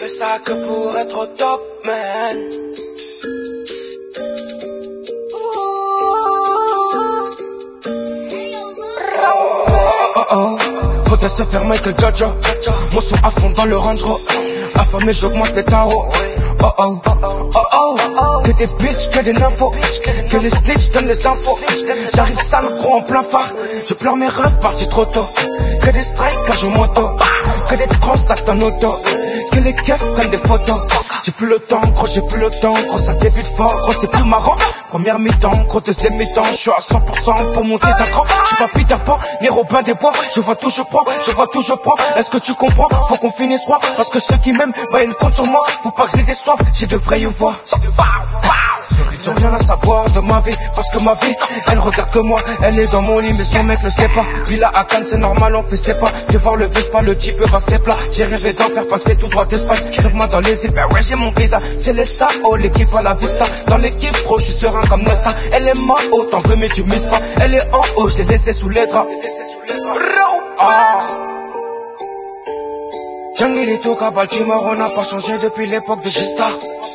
ça que pour être au top, man. Faudrait se faire Michael Jojo. Mon son à fond dans le Range Rover. Affamé j'augmente les tarots. Que des bitches, que des nymphos. Que les snitch donnent les infos. J'arrive sale gros en plein phare. Je pleure mes rêves partis trop tôt. Que des strikes car je moto. Que des transacts en auto. Que les keufs prennent des photos. J'ai plus le temps, gros, j'ai plus le temps. Gros, ça débute fort, gros, c'est plus marrant. Première mi-temps, gros, deuxième mi-temps. Je suis à 100% pour monter d'un cran. Je suis pas Peter Pan, ni Robin des Bois. Je vois tout, je prends, je vois tout, je prends. Est-ce que tu comprends? Faut qu'on finisse roi. Parce que ceux qui m'aiment, bah ils comptent sur moi. Faut pas que j'ai des soifs, j'ai de vraies voix. Ils ont rien à savoir de ma vie. Parce que ma vie, elle regarde que moi. Elle est dans mon lit, mais son mec ne sait pas. Villa à Cannes, c'est normal, on fait ses pas. Viens voir le Vespa, le type va ses plats. J'ai rêvé d'en faire passer tout droit d'Espagne. Rêve-moi dans les îles, ben ouais, j'ai mon visa. C'est les SAO, l'équipe à la vista. Dans l'équipe pro, je suis serein comme Nesta. Elle est ma haut, t'en veux, mais tu mises pas. Elle est en haut, j'ai laissé sous les draps. Jungle et tout, qu'à Baltimore, on n'a pas changé depuis l'époque de G-Star.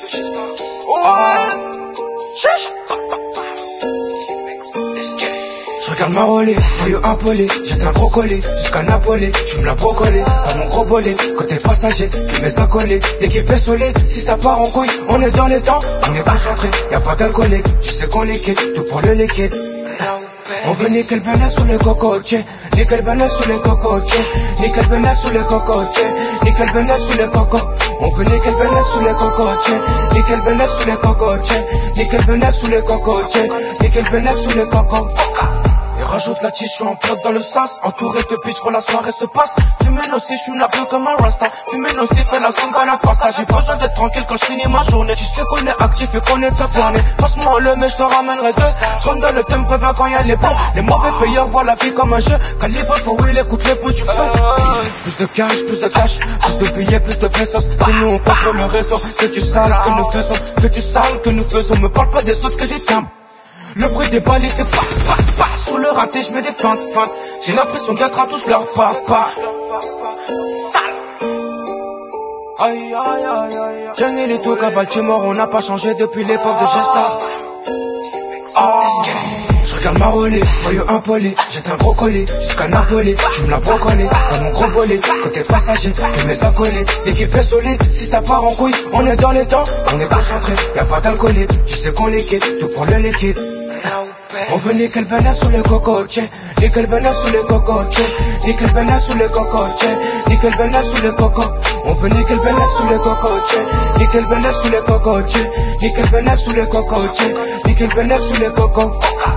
Je regarde ma rollie, voyou impoli, jette un gros colis, jusqu'à Napoli, j'fume la brocoli, dans mon gros bolide, côté passager, que mes acolytes, l'équipe est solide, si ça part en couille, on est dans les temps, on est concentré, y'a pas d'alcoolique, tu sais qu'on liquide, tout pour le liquide. On veut nickel bénef sous les cocotiers, nickel bénef sous les cocotiers, nickel bénef sous les cocotiers, nickel bénef sous les cocos. On veut nickel bénef sous les cocotiers, nickel bénef sous les cocotiers, nickel bénef sous les cocotiers, nickel bénef sous les cocos. Et rajoute la tige, je suis en bloc dans le sas. Entouré de bitch, quand la soirée se passe. Fumer aussi, je fume la bleue comme un rasta. Fumer aussi, fait la sonde à la pasta. J'ai besoin d'être tranquille quand je finis ma journée. Tu sais qu'on est actif et qu'on est top plané. Passe-moi le mais je te ramènerai deux. Je rentre dans le thème, préviens quand y'a les bons. Les mauvais payeurs voient la vie comme un jeu. Calibre, faut will, écoute les bouts du feu. Plus de cash, plus de cash. Plus de billets, plus de pesos. C'est nous, on contrôle le réseau. Que tu sales, que nous faisons. Que tu sales, que nous faisons. Me parle pas des autres que des timbres. Le bruit des balles était pas. Sous le raté, je mets des feintes. J'ai l'impression d'être à tous leur papa. Sale. Aïe, aïe, aïe, aïe. Jungle et tout, qu'à Baltimore, on n'a pas changé depuis l'époque de G-Star. Je regarde ma rollie, voyou impoli, jette un gros colis, jusqu'à Napoli, j'fume la brocoli, dans mon gros bolide, côté passager, que mes acolytes, l'équipe est solide, si ça part en couille, on est dans les temps, on est concentré, y'a pas d'alcoolique, tu sais qu'on liquide, tout pour le liquide. On veut nickel bénef sous les cocotiers, nickel bénef sous les cocotiers, nickel bénef sous les cocotiers, nickel bénef sous les cocos. On veut nickel bénef sous les cocotiers, nickel bénef sous les cocotiers, nickel bénef sous les cocotiers, nickel bénef sous les cocos.